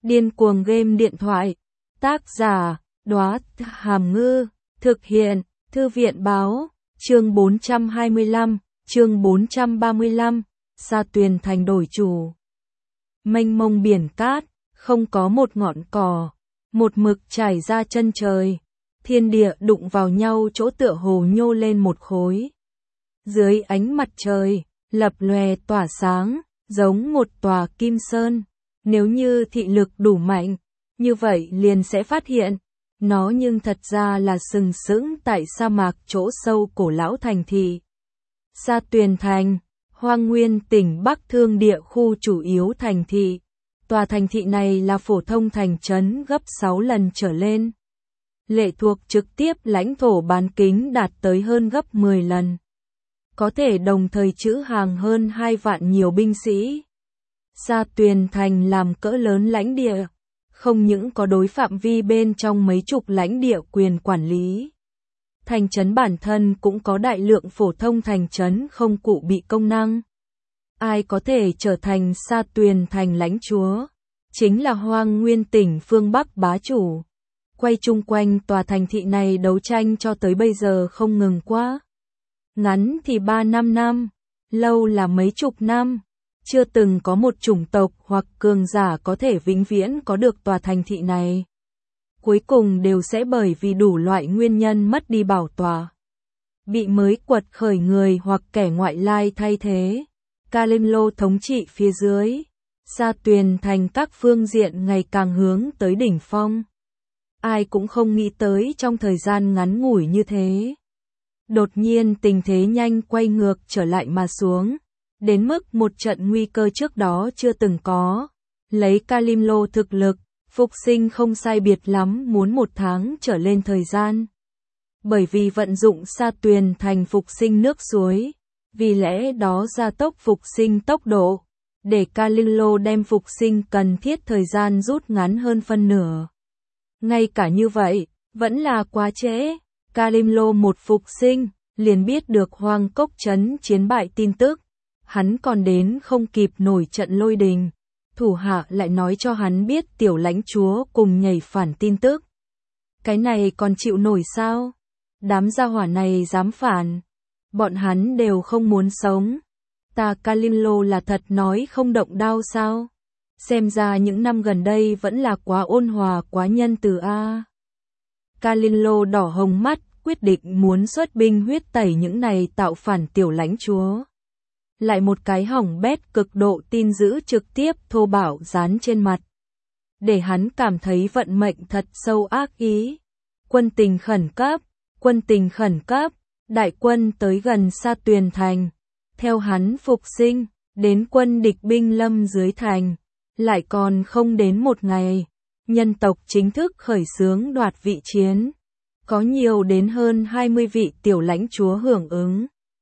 Điên cuồng game điện thoại. Tác giả, Đóa Hàm Ngư. Thực hiện, Thư viện báo. Chương 425, chương 435. Sa Tuyền Thành đổi chủ. Mênh mông biển cát, không có một ngọn cỏ, một mực trải ra chân trời. Thiên địa đụng vào nhau chỗ tựa hồ nhô lên một khối. Dưới ánh mặt trời, lập lòe tỏa sáng, giống một tòa kim sơn. Nếu như thị lực đủ mạnh, như vậy liền sẽ phát hiện, nó nhưng thật ra là sừng sững tại sa mạc chỗ sâu cổ lão thành thị. Sa Tuyền Thành, Hoang Nguyên tỉnh Bắc Thương địa khu chủ yếu thành thị. Tòa thành thị này là phổ thông thành trấn gấp 6 lần trở lên. Lệ thuộc trực tiếp lãnh thổ bán kính đạt tới hơn gấp 10 lần. Có thể đồng thời trữ hàng hơn 2 vạn nhiều binh sĩ. Sa Tuyền Thành làm cỡ lớn lãnh địa, không những có đối phạm vi bên trong mấy chục lãnh địa quyền quản lý. Thành trấn bản thân cũng có đại lượng phổ thông thành trấn không cụ bị công năng. Ai có thể trở thành Sa Tuyền Thành lãnh chúa? Chính là Hoang Nguyên tỉnh phương Bắc bá chủ. Quay chung quanh tòa thành thị này đấu tranh cho tới bây giờ không ngừng quá. Ngắn thì 3-5 năm, lâu là mấy chục năm. Chưa từng có một chủng tộc hoặc cường giả có thể vĩnh viễn có được tòa thành thị này. Cuối cùng đều sẽ bởi vì đủ loại nguyên nhân mất đi bảo tòa. Bị mới quật khởi người hoặc kẻ ngoại lai thay thế. Kalimlo thống trị phía dưới. Sa Tuyền Thành các phương diện ngày càng hướng tới đỉnh phong. Ai cũng không nghĩ tới trong thời gian ngắn ngủi như thế. Đột nhiên tình thế nhanh quay ngược trở lại mà xuống. Đến mức một trận nguy cơ trước đó chưa từng có. Lấy Kalimlo thực lực, phục sinh không sai biệt lắm muốn 1 tháng trở lên thời gian. Bởi vì vận dụng Sa Tuyền Thành phục sinh nước suối. Vì lẽ đó gia tốc phục sinh tốc độ. Để Kalimlo đem phục sinh cần thiết thời gian rút ngắn hơn phân nửa. Ngay cả như vậy, vẫn là quá trễ. Kalimlo một phục sinh, liền biết được Hoang Cốc trấn chiến bại tin tức. Hắn còn đến không kịp nổi trận lôi đình. Thủ hạ lại nói cho hắn biết tiểu lãnh chúa cùng nhảy phản tin tức. Cái này còn chịu nổi sao? Đám gia hỏa này dám phản. Bọn hắn đều không muốn sống. Ta Kalimlo là thật nói không động đao sao? Xem ra những năm gần đây vẫn là quá ôn hòa quá nhân từ a. Kalimlo đỏ hồng mắt, quyết định muốn xuất binh huyết tẩy những này tạo phản tiểu lãnh chúa. Lại một cái hỏng bét cực độ tin dữ trực tiếp thô bạo dán trên mặt. Để hắn cảm thấy vận mệnh thật sâu ác ý. Quân tình khẩn cấp, quân tình khẩn cấp, đại quân tới gần Sa Tuyền Thành. Theo hắn phục sinh, đến quân địch binh lâm dưới thành. Lại còn không đến 1 ngày, nhân tộc chính thức khởi xướng đoạt vị chiến. Có nhiều đến hơn 20 vị tiểu lãnh chúa hưởng ứng.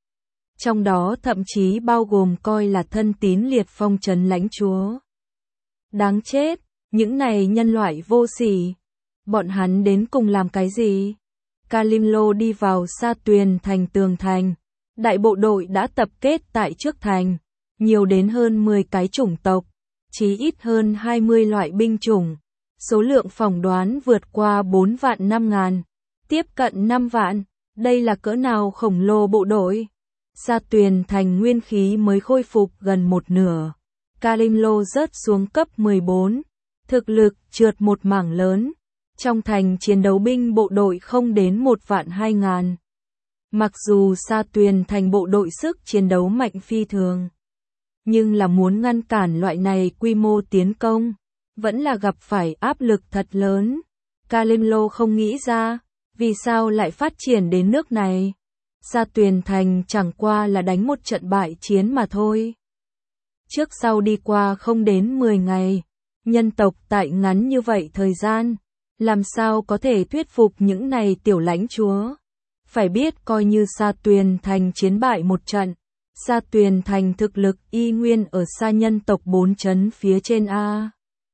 Trong đó thậm chí bao gồm coi là thân tín liệt phong trấn lãnh chúa. Đáng chết, những này nhân loại vô sỉ. Bọn hắn đến cùng làm cái gì? Kalimlo đi vào Sa Tuyền Thành tường thành. Đại bộ đội đã tập kết tại trước thành. Nhiều đến hơn 10 cái chủng tộc. Chí ít hơn 20 loại binh chủng. Số lượng phỏng đoán vượt qua 4 vạn 5 ngàn. Tiếp cận 5 vạn. Đây là cỡ nào khổng lồ bộ đội? Sa Tuyền Thành nguyên khí mới khôi phục gần 1/2. Kalimlo rớt xuống cấp 14. Thực lực trượt một mảng lớn. Trong thành chiến đấu binh bộ đội không đến 1 vạn 2 ngàn. Mặc dù Sa Tuyền Thành bộ đội sức chiến đấu mạnh phi thường. Nhưng là muốn ngăn cản loại này quy mô tiến công. Vẫn là gặp phải áp lực thật lớn. Kalimlo không nghĩ ra. Vì sao lại phát triển đến nước này? Sa Tuyền Thành chẳng qua là đánh một trận bại chiến mà thôi. Trước sau đi qua không đến 10 ngày. Nhân tộc tại ngắn như vậy thời gian. Làm sao có thể thuyết phục những này tiểu lãnh chúa? Phải biết coi như Sa Tuyền Thành chiến bại một trận. Sa Tuyền Thành thực lực y nguyên ở xa nhân tộc 4 trấn phía trên a.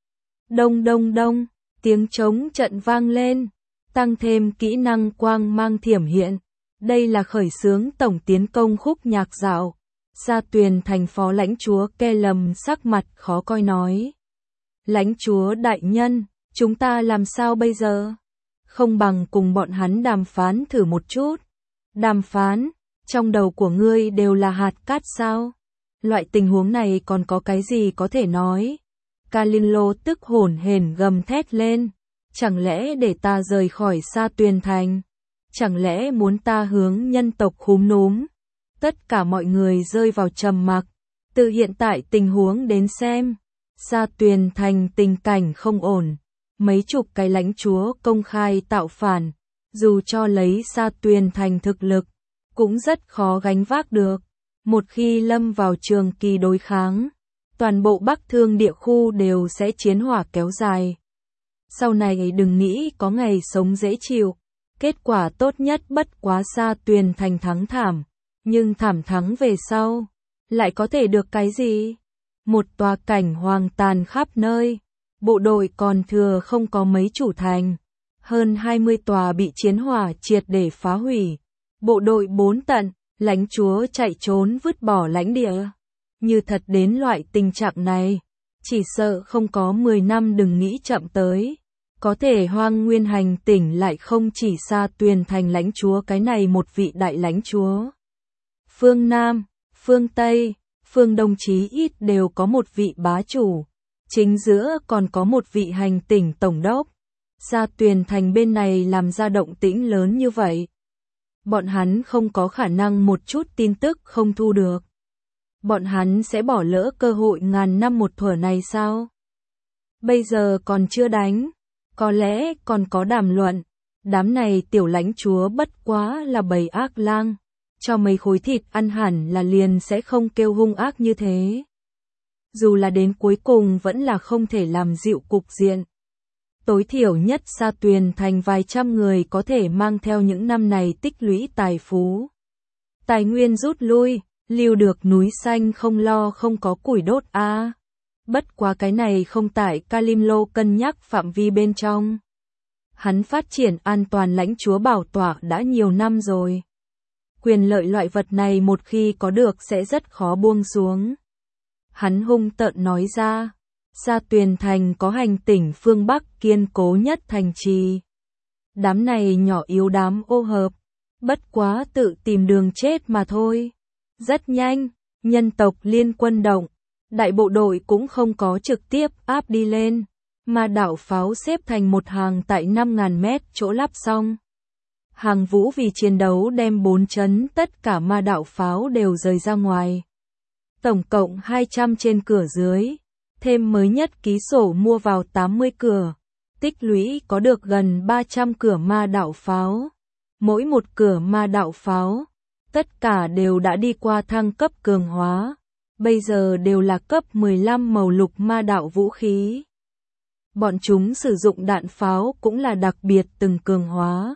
Đông đông đông, tiếng trống trận vang lên. Tăng thêm kỹ năng quang mang thiểm hiện. Đây là khởi xướng tổng tiến công khúc nhạc dạo. Sa Tuyền Thành phó lãnh chúa Ke Lầm sắc mặt khó coi nói. Lãnh chúa đại nhân, chúng ta làm sao bây giờ? Không bằng cùng bọn hắn đàm phán thử một chút. Đàm phán? Trong đầu của ngươi đều là hạt cát sao? Loại tình huống này còn có cái gì có thể nói? Kalilo tức hổn hển gầm thét lên. Chẳng lẽ để ta rời khỏi Sa Tuyền Thành? Chẳng lẽ muốn ta hướng nhân tộc khúm núm? Tất cả mọi người rơi vào trầm mặc. Từ hiện tại tình huống đến xem, Sa Tuyền Thành tình cảnh không ổn. Mấy chục cái lãnh chúa công khai tạo phản, dù cho lấy Sa Tuyền Thành thực lực, cũng rất khó gánh vác được. Một khi lâm vào trường kỳ đối kháng, toàn bộ Bắc Thương địa khu đều sẽ chiến hỏa kéo dài. Sau này đừng nghĩ có ngày sống dễ chịu, kết quả tốt nhất bất quá Sa Tuyền Thành thắng thảm, nhưng thảm thắng về sau, lại có thể được cái gì? Một tòa cảnh hoang tàn khắp nơi, bộ đội còn thừa không có mấy chủ thành, hơn 20 tòa bị chiến hỏa triệt để phá hủy, bộ đội bốn tận, lãnh chúa chạy trốn vứt bỏ lãnh địa. Như thật đến loại tình trạng này, chỉ sợ không có 10 năm đừng nghĩ chậm tới. Có thể Hoang Nguyên hành tỉnh lại không chỉ Sa Tuyền Thành lãnh chúa cái này một vị đại lãnh chúa. Phương Nam, phương Tây, phương Đông chí ít đều có một vị bá chủ. Chính giữa còn có một vị hành tỉnh tổng đốc. Sa Tuyền Thành bên này làm ra động tĩnh lớn như vậy. Bọn hắn không có khả năng một chút tin tức không thu được. Bọn hắn sẽ bỏ lỡ cơ hội ngàn năm một thuở này sao? Bây giờ còn chưa đánh. Có lẽ còn có đàm luận. Đám này tiểu lãnh chúa bất quá là bầy ác lang. Cho mấy khối thịt ăn hẳn là liền sẽ không kêu hung ác như thế. Dù là đến cuối cùng vẫn là không thể làm dịu cục diện. Tối thiểu nhất Sa Tuyền Thành vài trăm người có thể mang theo những năm này tích lũy tài phú. Tài nguyên rút lui, lưu được núi xanh không lo không có củi đốt a. Bất quá cái này không tại Kalimlo cân nhắc phạm vi bên trong. Hắn phát triển an toàn lãnh chúa bảo tọa đã nhiều năm rồi. Quyền lợi loại vật này một khi có được sẽ rất khó buông xuống. Hắn hung tợn nói ra, Sa Tuyền Thành có hành tỉnh phương Bắc kiên cố nhất thành trì. Đám này nhỏ yếu đám ô hợp, bất quá tự tìm đường chết mà thôi. Rất nhanh, nhân tộc liên quân động, đại bộ đội cũng không có trực tiếp áp đi lên, mà đảo pháo xếp thành một hàng tại 5.000 mét chỗ lắp xong. Hàng vũ vì chiến đấu đem 4 chấn tất cả ma đạo pháo đều rời ra ngoài. Tổng cộng 200 trên cửa dưới, thêm mới nhất ký sổ mua vào 80 cửa, tích lũy có được gần 300 cửa ma đạo pháo. Mỗi một cửa ma đạo pháo, tất cả đều đã đi qua thăng cấp cường hóa, bây giờ đều là cấp 15 màu lục ma đạo vũ khí. Bọn chúng sử dụng đạn pháo cũng là đặc biệt từng cường hóa.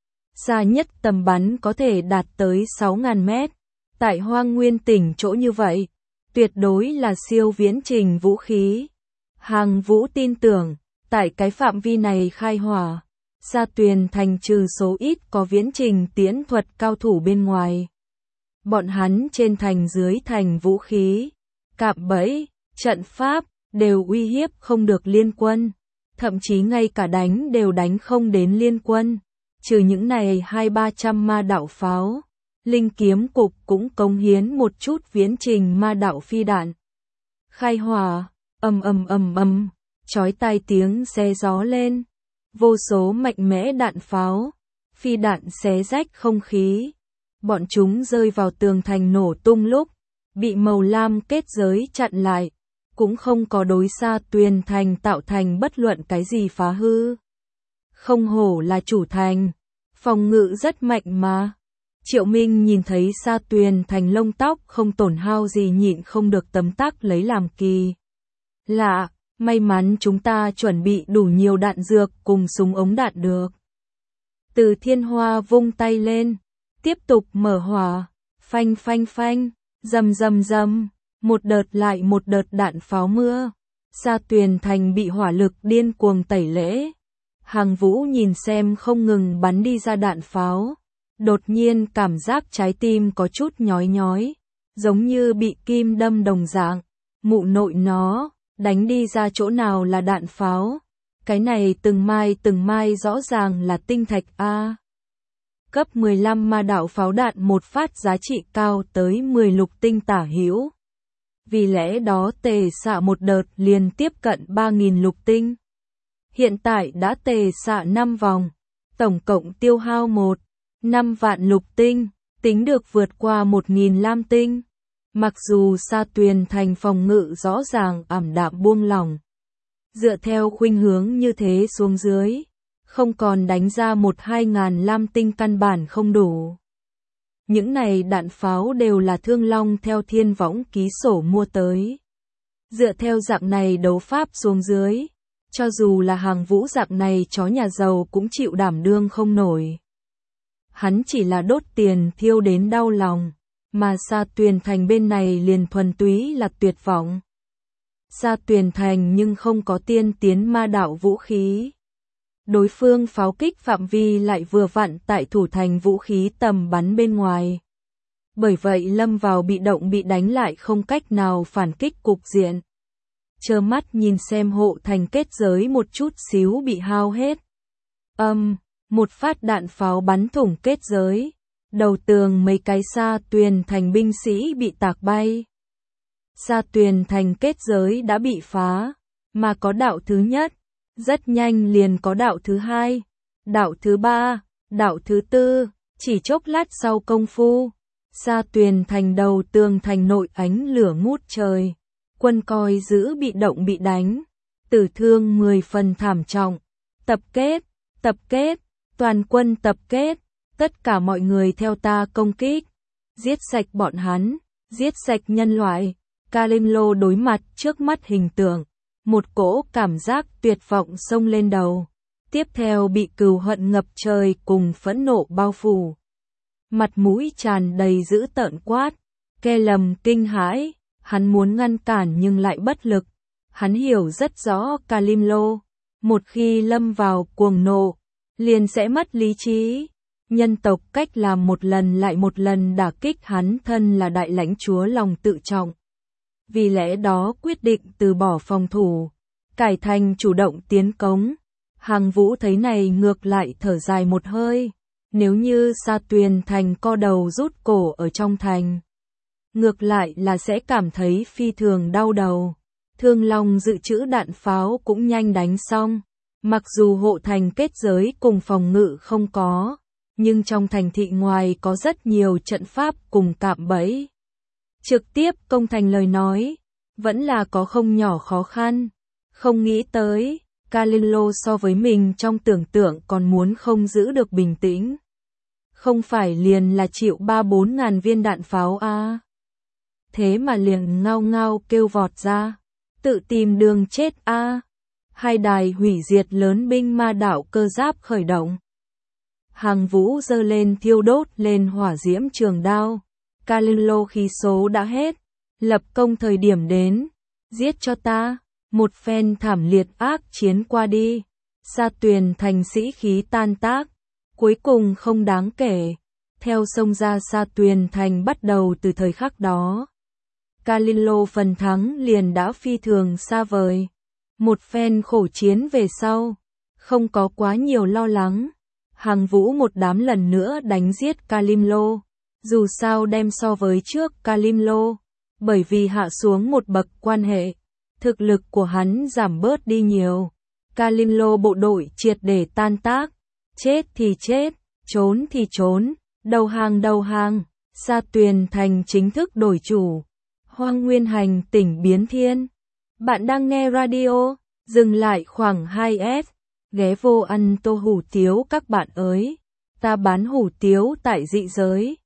Xa nhất tầm bắn có thể đạt tới 6.000 mét. Tại Hoang Nguyên tỉnh chỗ như vậy, tuyệt đối là siêu viễn trình vũ khí. Hàng Vũ tin tưởng, tại cái phạm vi này khai hỏa, Sa Tuyền Thành trừ số ít có viễn trình tiễn thuật cao thủ bên ngoài. Bọn hắn trên thành dưới thành vũ khí, cạm bẫy, trận pháp, đều uy hiếp không được liên quân. Thậm chí ngay cả đánh đều đánh không đến liên quân. Trừ những này 200-300 ma đạo pháo, linh kiếm cục cũng cống hiến một chút viễn trình ma đạo phi đạn. Khai hỏa, ầm, chói tai tiếng xé gió lên. Vô số mạnh mẽ đạn pháo, phi đạn xé rách không khí. Bọn chúng rơi vào tường thành nổ tung lúc, bị màu lam kết giới chặn lại, cũng không có đối Sa Tuyền Thành tạo thành bất luận cái gì phá hư. Không hổ là chủ thành, phòng ngự rất mạnh mà. Triệu Minh nhìn thấy Sa Tuyền Thành lông tóc không tổn hao gì nhịn không được tấm tắc lấy làm kỳ lạ. May mắn chúng ta chuẩn bị đủ nhiều đạn dược cùng súng ống đạn được. Từ Thiên Hoa vung tay lên, tiếp tục mở hỏa, phanh, rầm, một đợt lại một đợt đạn pháo mưa. Sa Tuyền Thành bị hỏa lực điên cuồng tẩy lễ. Hàng Vũ nhìn xem không ngừng bắn đi ra đạn pháo, đột nhiên cảm giác trái tim có chút nhói, giống như bị kim đâm đồng dạng. Mụ nội nó, đánh đi ra chỗ nào là đạn pháo. Cái này từng mai rõ ràng là tinh thạch A. Cấp 15 ma đạo pháo đạn một phát giá trị cao tới 10 lục tinh tả hữu. Vì lẽ đó tề xạ một đợt liền tiếp cận 3.000 lục tinh. Hiện tại đã tề xạ 5 vòng, tổng cộng tiêu hao 5 vạn lục tinh, tính được vượt qua 1.000 lam tinh. Mặc dù Sa Tuyền Thành phòng ngự rõ ràng ảm đạm buông lỏng. Dựa theo khuynh hướng như thế xuống dưới, không còn đánh ra 1-2 ngàn lam tinh căn bản không đủ. Những này đạn pháo đều là Thương Long theo Thiên Võng ký sổ mua tới. Dựa theo dạng này đấu pháp xuống dưới, cho dù là Hàng Vũ dạng này chó nhà giàu cũng chịu đảm đương không nổi. Hắn chỉ là đốt tiền thiêu đến đau lòng, mà Sa Tuyền Thành bên này liền thuần túy là tuyệt vọng. Sa Tuyền Thành nhưng không có tiên tiến ma đạo vũ khí. Đối phương pháo kích phạm vi lại vừa vặn tại thủ thành vũ khí tầm bắn bên ngoài. Bởi vậy lâm vào bị động bị đánh lại không cách nào phản kích cục diện. Trơ mắt nhìn xem hộ thành kết giới một chút xíu bị hao hết. Một phát đạn pháo bắn thủng kết giới. Đầu tường mấy cái Sa Tuyền Thành binh sĩ bị tạc bay. Sa Tuyền Thành kết giới đã bị phá, mà có đạo thứ nhất, rất nhanh liền có đạo thứ hai, đạo thứ ba, đạo thứ tư, chỉ chốc lát sau công phu, Sa Tuyền Thành đầu tường thành nội ánh lửa ngút trời, quân coi giữ bị động bị đánh, tử thương 10 phần thảm trọng, tập kết, toàn quân tập kết, tất cả mọi người theo ta công kích, giết sạch bọn hắn, giết sạch nhân loại. Kalimlo đối mặt trước mắt hình tượng, một cỗ cảm giác tuyệt vọng xông lên đầu, tiếp theo bị cừu hận ngập trời cùng phẫn nộ bao phủ. Mặt mũi tràn đầy dữ tợn quát, Kellam kinh hãi, hắn muốn ngăn cản nhưng lại bất lực. Hắn hiểu rất rõ Kalimlo, một khi lâm vào cuồng nộ, liền sẽ mất lý trí. Nhân tộc cách làm một lần lại một lần đả kích hắn thân là đại lãnh chúa lòng tự trọng. Vì lẽ đó quyết định từ bỏ phòng thủ, cải thành chủ động tiến công. Hàng Vũ thấy này ngược lại thở dài một hơi, nếu như Sa Tuyền Thành co đầu rút cổ ở trong thành, ngược lại là sẽ cảm thấy phi thường đau đầu. Thương Long dự trữ đạn pháo cũng nhanh đánh xong, mặc dù hộ thành kết giới cùng phòng ngự không có, nhưng trong thành thị ngoài có rất nhiều trận pháp cùng cạm bẫy. Trực tiếp công thành lời nói, vẫn là có không nhỏ khó khăn. Không nghĩ tới, Kalimlo so với mình trong tưởng tượng còn muốn không giữ được bình tĩnh. Không phải liền là chịu 3-4 ngàn viên đạn pháo à. Thế mà liền ngao ngao kêu vọt ra, tự tìm đường chết à. Hai đài hủy diệt lớn binh ma đạo cơ giáp khởi động. Hàng Vũ giơ lên thiêu đốt lên hỏa diễm trường đao. Kalimlo khí số đã hết, lập công thời điểm đến, giết cho ta, một phen thảm liệt ác chiến qua đi, Sa Tuyền Thành sĩ khí tan tác, cuối cùng không đáng kể, theo sông ra Sa Tuyền Thành bắt đầu từ thời khắc đó. Kalimlo phần thắng liền đã phi thường xa vời, một phen khổ chiến về sau, không có quá nhiều lo lắng, Hàng Vũ một đám lần nữa đánh giết Kalimlo. Dù sao đem so với trước Kalimlo, bởi vì hạ xuống một bậc quan hệ, thực lực của hắn giảm bớt đi nhiều. Kalimlo bộ đội triệt để tan tác, chết thì chết, trốn thì trốn, đầu hàng, Sa Tuyền Thành chính thức đổi chủ. Hoang Nguyên Hành tỉnh biến thiên. Bạn đang nghe radio, dừng lại khoảng 2S, ghé vô ăn tô hủ tiếu các bạn ơi. Ta bán hủ tiếu tại dị giới.